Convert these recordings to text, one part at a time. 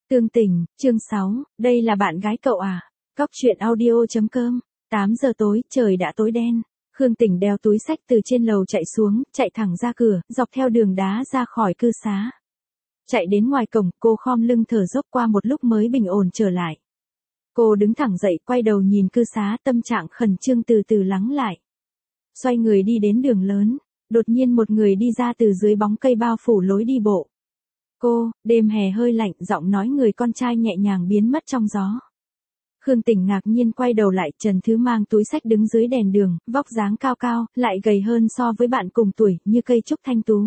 Tương Tình, chương 6, đây là bạn gái cậu à? Cóc truyện audio.com. 8 giờ tối, trời đã tối đen. Khương Tình đeo túi xách từ trên lầu chạy xuống, chạy thẳng ra cửa, dọc theo đường đá ra khỏi cư xá. Chạy đến ngoài cổng, cô khom lưng thở dốc qua một lúc mới bình ổn trở lại. Cô đứng thẳng dậy, quay đầu nhìn cư xá, tâm trạng khẩn trương từ từ lắng lại. Xoay người đi đến đường lớn, đột nhiên một người đi ra từ dưới bóng cây bao phủ lối đi bộ. Cô, đêm hè hơi lạnh, giọng nói người con trai nhẹ nhàng biến mất trong gió. Khương Tình ngạc nhiên quay đầu lại, Trần Thứ mang túi xách đứng dưới đèn đường, vóc dáng cao cao, lại gầy hơn so với bạn cùng tuổi, như cây trúc thanh tú.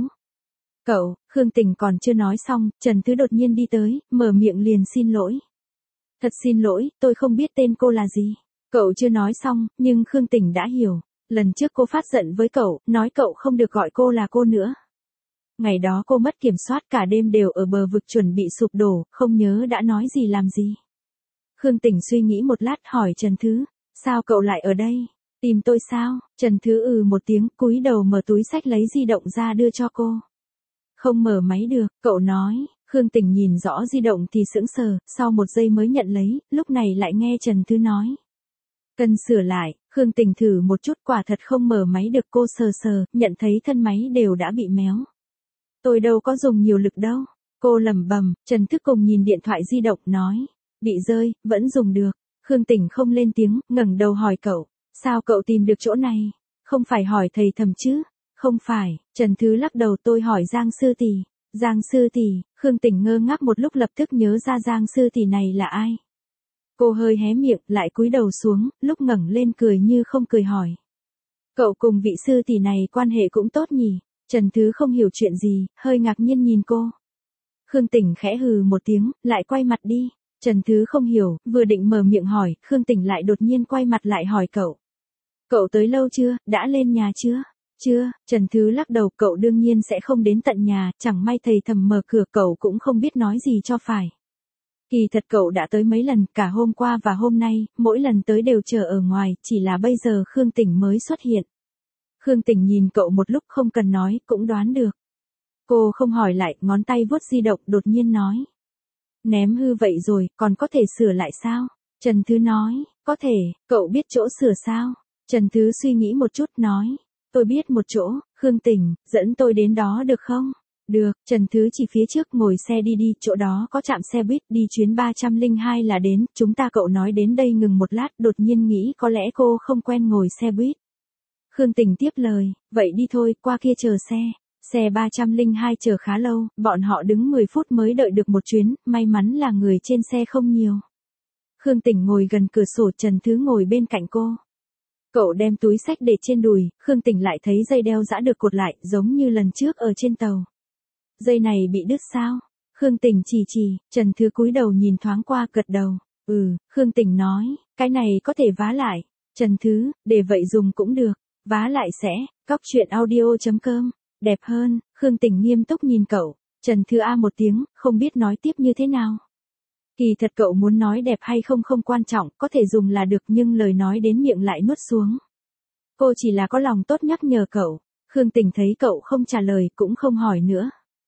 Cậu, Khương Tình còn chưa nói xong, Trần Thứ đột nhiên đi tới, mở miệng liền xin lỗi. Thật xin lỗi, tôi không biết tên cô là gì. Cậu chưa nói xong, nhưng Khương Tình đã hiểu. Lần trước cô phát giận với cậu, nói cậu không được gọi cô là cô nữa. Ngày đó cô mất kiểm soát cả đêm đều ở bờ vực chuẩn bị sụp đổ, không nhớ đã nói gì làm gì. Khương Tình suy nghĩ một lát hỏi Trần Thứ, sao cậu lại ở đây? Tìm tôi sao? Trần Thứ một tiếng, cúi đầu mở túi xách lấy di động ra đưa cho cô. Không mở máy được, cậu nói. Khương Tình nhìn rõ di động thì sững sờ, sau một giây mới nhận lấy, lúc này lại nghe Trần Thứ nói. Cần sửa lại, Khương Tình thử một chút, quả thật không mở máy được. Cô sờ sờ, nhận thấy thân máy đều đã bị méo. Tôi đâu có dùng nhiều lực đâu. Cô lẩm bẩm. Trần Thức cùng nhìn điện thoại di động nói. Bị rơi, vẫn dùng được. Khương Tình không lên tiếng, ngẩng đầu hỏi cậu. Sao cậu tìm được chỗ này? Không phải hỏi thầy thầm chứ? Không phải. Trần Thứ lắc đầu. Tôi hỏi Giang Sư Tỷ. Giang Sư Tỷ. Khương Tình ngơ ngác một lúc lập tức nhớ ra Giang Sư Tỷ này là ai. Cô hơi hé miệng, lại cúi đầu xuống, lúc ngẩng lên cười như không cười hỏi. Cậu cùng vị sư tỷ này quan hệ cũng tốt nhỉ? Trần Thứ không hiểu chuyện gì, hơi ngạc nhiên nhìn cô. Khương Tình khẽ hừ một tiếng, lại quay mặt đi. Trần Thứ không hiểu, vừa định mở miệng hỏi, Khương Tình lại đột nhiên quay mặt lại hỏi cậu. Cậu tới lâu chưa, đã lên nhà chưa? Chưa, Trần Thứ lắc đầu. Cậu đương nhiên sẽ không đến tận nhà, chẳng may thầy thầm mở cửa cậu cũng không biết nói gì cho phải. Kỳ thật cậu đã tới mấy lần, cả hôm qua và hôm nay, mỗi lần tới đều chờ ở ngoài, chỉ là bây giờ Khương Tình mới xuất hiện. Khương Tình nhìn cậu một lúc không cần nói, cũng đoán được. Cô không hỏi lại, ngón tay vuốt di động, đột nhiên nói. Ném hư vậy rồi, còn có thể sửa lại sao? Trần Thứ nói, có thể, cậu biết chỗ sửa sao? Trần Thứ suy nghĩ một chút, nói. Tôi biết một chỗ. Khương Tình, dẫn tôi đến đó được không? Được, Trần Thứ chỉ phía trước, ngồi xe đi, chỗ đó có trạm xe buýt, đi chuyến 302 là đến. Chúng ta. Cậu nói đến đây ngừng một lát, đột nhiên nghĩ có lẽ cô không quen ngồi xe buýt. Khương Tình tiếp lời, vậy đi thôi, qua kia chờ xe. Xe 302 chờ khá lâu, bọn họ đứng 10 phút mới đợi được một chuyến, may mắn là người trên xe không nhiều. Khương Tình ngồi gần cửa sổ, Trần Thứ ngồi bên cạnh cô. Cậu đem túi xách để trên đùi, Khương Tình lại thấy dây đeo giã được cột lại, giống như lần trước ở trên tàu. Dây này bị đứt sao? Khương Tình chỉ, Trần Thứ cúi đầu nhìn thoáng qua, gật đầu. Khương Tình nói, cái này có thể vá lại. Trần Thứ, để vậy dùng cũng được, vá lại sẽ. Cóc truyện audio.com. Đẹp hơn. Khương Tình nghiêm túc nhìn cậu. Trần Thứ một tiếng, không biết nói tiếp như thế nào. Kỳ thật cậu muốn nói đẹp hay không không quan trọng, có thể dùng là được, nhưng lời nói đến miệng lại nuốt xuống. Cô chỉ là có lòng tốt nhắc nhở cậu. Khương Tình thấy cậu không trả lời, cũng không hỏi nữa.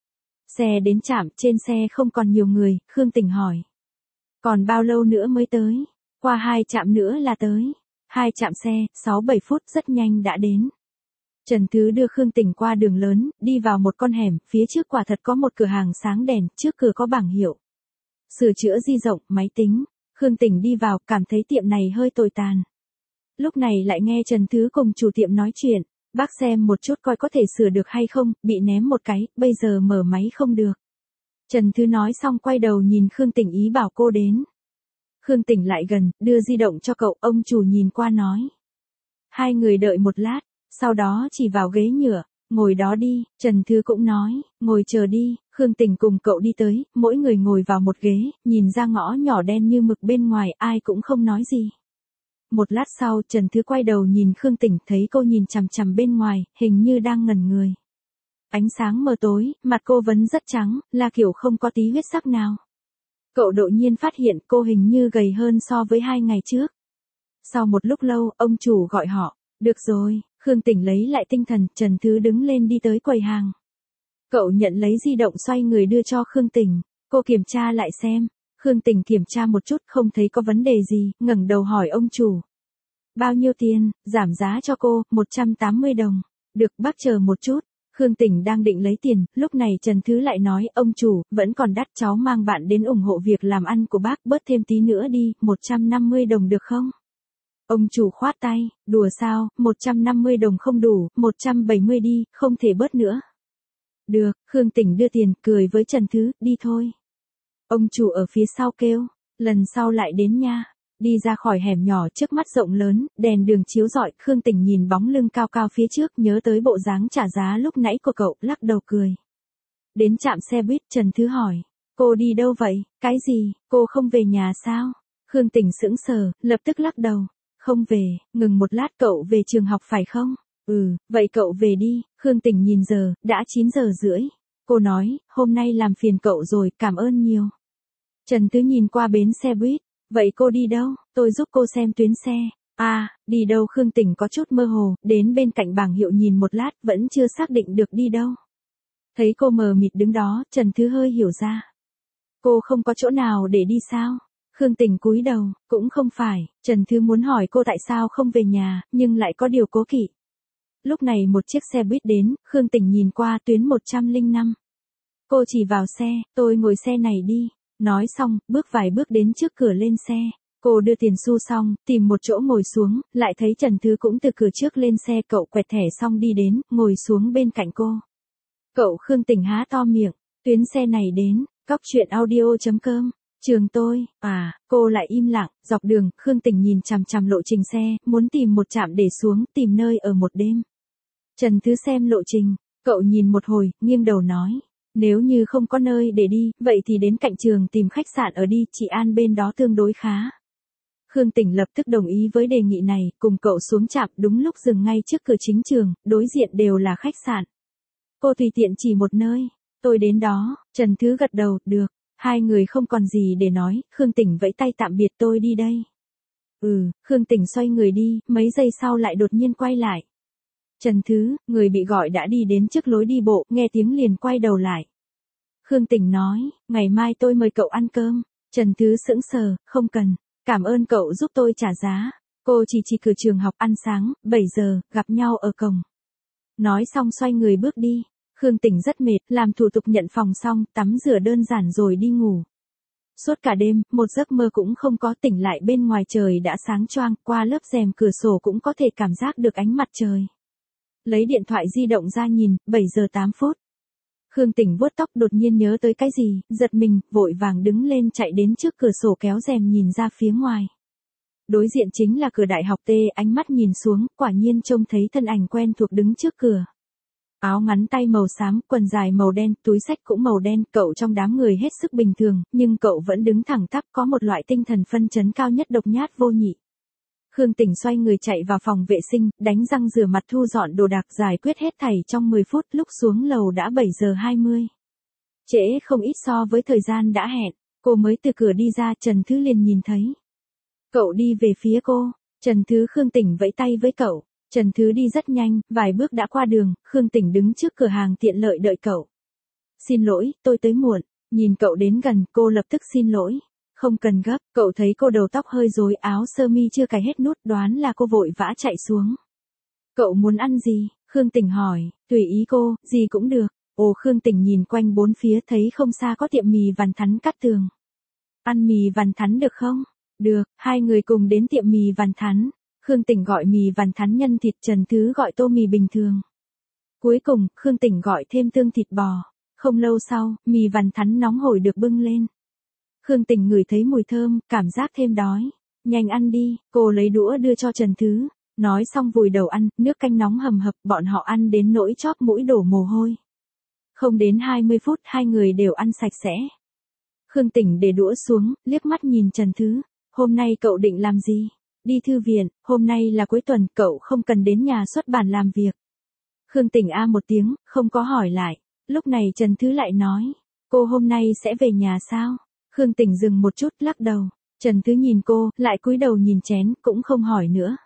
Xe đến trạm, trên xe không còn nhiều người, Khương Tình hỏi. Còn bao lâu nữa mới tới? Qua 2 trạm nữa là tới. 2 trạm xe, 6-7 phút, rất nhanh đã đến. Trần Thứ đưa Khương Tình qua đường lớn, đi vào một con hẻm, phía trước quả thật có một cửa hàng sáng đèn, trước cửa có bảng hiệu. Sửa chữa di động, máy tính. Khương Tình đi vào, cảm thấy tiệm này hơi tồi tàn. Lúc này lại nghe Trần Thứ cùng chủ tiệm nói chuyện. Bác xem một chút coi có thể sửa được hay không, bị ném một cái, bây giờ mở máy không được. Trần Thứ nói xong quay đầu nhìn Khương Tình ý bảo cô đến. Khương Tình lại gần, đưa di động cho cậu, ông chủ nhìn qua nói. Hai người đợi một lát, sau đó chỉ vào ghế nhựa, ngồi đó đi. Trần Thứ cũng nói, ngồi chờ đi. Khương Tình cùng cậu đi tới, mỗi người ngồi vào một ghế, nhìn ra ngõ nhỏ đen như mực bên ngoài, ai cũng không nói gì. Một lát sau, Trần Thứ quay đầu nhìn Khương Tình, thấy cô nhìn chằm chằm bên ngoài, hình như đang ngẩn người. Ánh sáng mờ tối, mặt cô vẫn rất trắng, là kiểu không có tí huyết sắc nào. Cậu đột nhiên phát hiện cô hình như gầy hơn so với 2 ngày trước. Sau một lúc lâu, ông chủ gọi họ. Được rồi. Khương Tình lấy lại tinh thần, Trần Thứ đứng lên đi tới quầy hàng. Cậu nhận lấy di động, xoay người đưa cho Khương Tình. Cô kiểm tra lại xem. Khương Tình kiểm tra một chút không thấy có vấn đề gì, ngẩng đầu hỏi ông chủ. Bao nhiêu tiền, giảm giá cho cô, 180 đồng. Được, bác chờ một chút. Khương Tình đang định lấy tiền, lúc này Trần Thứ lại nói, ông chủ, vẫn còn đắt, cháu mang bạn đến ủng hộ việc làm ăn của bác, bớt thêm tí nữa đi, 150 đồng được không? Ông chủ khoát tay, đùa sao, 150 đồng không đủ, 170 đi, không thể bớt nữa. Được, Khương Tình đưa tiền, cười với Trần Thứ, đi thôi. Ông chủ ở phía sau kêu, lần sau lại đến nha. Đi ra khỏi hẻm nhỏ trước mắt rộng lớn, đèn đường chiếu rọi, Khương Tình nhìn bóng lưng cao cao phía trước, nhớ tới bộ dáng trả giá lúc nãy của cậu, lắc đầu cười. Đến trạm xe buýt, Trần Thứ hỏi, cô đi đâu vậy, cái gì, cô không về nhà sao? Khương Tình sững sờ, lập tức lắc đầu, không về, ngừng một lát, cậu về trường học phải không? Vậy cậu về đi. Khương Tình nhìn giờ, đã 9 giờ rưỡi. Cô nói, hôm nay làm phiền cậu rồi, cảm ơn nhiều. Trần Thứ nhìn qua bến xe buýt. Vậy cô đi đâu? Tôi giúp cô xem tuyến xe. Đi đâu? Khương Tình có chút mơ hồ, đến bên cạnh bảng hiệu nhìn một lát, vẫn chưa xác định được đi đâu. Thấy cô mờ mịt đứng đó, Trần Thứ hơi hiểu ra. Cô không có chỗ nào để đi sao? Khương Tình cúi đầu, cũng không phải. Trần Thứ muốn hỏi cô tại sao không về nhà, nhưng lại có điều cố kỵ. Lúc này một chiếc xe buýt đến, Khương Tình nhìn qua tuyến 105. Cô chỉ vào xe, tôi ngồi xe này đi. Nói xong, bước vài bước đến trước cửa lên xe. Cô đưa tiền xu xong, tìm một chỗ ngồi xuống, lại thấy Trần Thứ cũng từ cửa trước lên xe, cậu quẹt thẻ xong đi đến, ngồi xuống bên cạnh cô. Cậu Khương Tình há to miệng, tuyến xe này đến, coctruyện.audio.com, trường tôi, cô lại im lặng, dọc đường, Khương Tình nhìn chằm chằm lộ trình xe, muốn tìm một trạm để xuống, tìm nơi ở một đêm. Trần Thứ xem lộ trình, cậu nhìn một hồi, nghiêng đầu nói. Nếu như không có nơi để đi, vậy thì đến cạnh trường tìm khách sạn ở đi, chị An bên đó tương đối khá. Khương Tình lập tức đồng ý với đề nghị này, cùng cậu xuống trạm, đúng lúc dừng ngay trước cửa chính trường, đối diện đều là khách sạn. Cô tùy tiện chỉ một nơi, tôi đến đó. Trần Thứ gật đầu, được. Hai người không còn gì để nói, Khương Tình vẫy tay tạm biệt, tôi đi đây. Khương Tình xoay người đi, mấy giây sau lại đột nhiên quay lại. Trần Thứ, người bị gọi đã đi đến trước lối đi bộ, nghe tiếng liền quay đầu lại. Khương Tình nói, ngày mai tôi mời cậu ăn cơm. Trần Thứ sững sờ, không cần, cảm ơn cậu giúp tôi trả giá. Cô chỉ cửa trường học ăn sáng, 7 giờ, gặp nhau ở cổng. Nói xong xoay người bước đi. Khương Tình rất mệt, làm thủ tục nhận phòng xong, tắm rửa đơn giản rồi đi ngủ. Suốt cả đêm, một giấc mơ cũng không có, tỉnh lại bên ngoài trời đã sáng choang, qua lớp rèm cửa sổ cũng có thể cảm giác được ánh mặt trời. Lấy điện thoại di động ra nhìn, 7 giờ 8 phút. Khương Tình vuốt tóc đột nhiên nhớ tới cái gì, giật mình, vội vàng đứng lên chạy đến trước cửa sổ kéo rèm nhìn ra phía ngoài. Đối diện chính là cửa đại học T, ánh mắt nhìn xuống, quả nhiên trông thấy thân ảnh quen thuộc đứng trước cửa. Áo ngắn tay màu xám, quần dài màu đen, túi xách cũng màu đen, cậu trong đám người hết sức bình thường, nhưng cậu vẫn đứng thẳng tắp, có một loại tinh thần phân chấn cao nhất, độc nhát vô nhị. Khương Tình xoay người chạy vào phòng vệ sinh, đánh răng rửa mặt, thu dọn đồ đạc, giải quyết hết thảy trong 10 phút, lúc xuống lầu đã 7 giờ 20. Trễ không ít so với thời gian đã hẹn, cô mới từ cửa đi ra, Trần Thứ liền nhìn thấy. Cậu đi về phía cô, Trần Thứ. Khương Tình vẫy tay với cậu. Trần Thứ đi rất nhanh, vài bước đã qua đường, Khương Tình đứng trước cửa hàng tiện lợi đợi cậu. Xin lỗi, tôi tới muộn. Nhìn cậu đến gần, cô lập tức xin lỗi. Không cần gấp, cậu thấy cô đầu tóc hơi rối, áo sơ mi chưa cài hết nút, đoán là cô vội vã chạy xuống. Cậu muốn ăn gì? Khương Tình hỏi. Tùy ý cô, gì cũng được. Khương Tình nhìn quanh bốn phía, thấy không xa có tiệm mì vằn thắn cắt tường. Ăn mì vằn thắn được không? Được, hai người cùng đến tiệm mì vằn thắn. Khương Tình gọi mì vằn thắn nhân thịt, Trần Thứ gọi tô mì bình thường. Cuối cùng, Khương Tình gọi thêm tương thịt bò. Không lâu sau, mì vằn thắn nóng hổi được bưng lên. Khương Tình ngửi thấy mùi thơm, cảm giác thêm đói. Nhanh ăn đi, cô lấy đũa đưa cho Trần Thứ. Nói xong vùi đầu ăn, nước canh nóng hầm hập, bọn họ ăn đến nỗi chóp mũi đổ mồ hôi. Không đến 20 phút, hai người đều ăn sạch sẽ. Khương Tình để đũa xuống, liếc mắt nhìn Trần Thứ. Hôm nay cậu định làm gì? Đi thư viện, hôm nay là cuối tuần, cậu không cần đến nhà xuất bản làm việc. Khương Tình một tiếng, không có hỏi lại. Lúc này Trần Thứ lại nói, cô hôm nay sẽ về nhà sao? Khương Tình dừng một chút, lắc đầu. Trần Thứ nhìn cô, lại cúi đầu nhìn chén, cũng không hỏi nữa.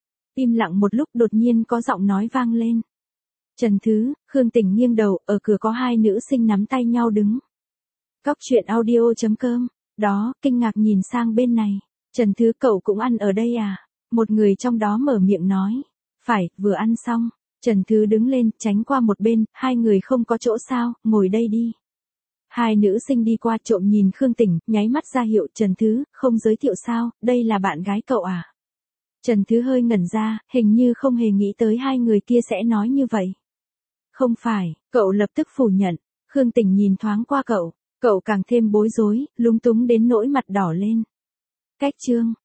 Im lặng một lúc, đột nhiên có giọng nói vang lên. Trần Thứ. Khương Tình nghiêng đầu, ở cửa có hai nữ sinh nắm tay nhau đứng. Coctruyện.audio.com Đó, kinh ngạc nhìn sang bên này. Trần Thứ cậu cũng ăn ở đây à? Một người trong đó mở miệng nói. Phải, vừa ăn xong. Trần Thứ đứng lên, tránh qua một bên, hai người không có chỗ sao, ngồi đây đi. Hai nữ sinh đi qua trộm nhìn Khương Tỉnh, nháy mắt ra hiệu Trần Thứ, không giới thiệu sao, đây là bạn gái cậu à? Trần Thứ hơi ngẩn ra, hình như không hề nghĩ tới hai người kia sẽ nói như vậy. Không phải, cậu lập tức phủ nhận. Khương Tỉnh nhìn thoáng qua cậu càng thêm bối rối, lúng túng đến nỗi mặt đỏ lên. Cách chương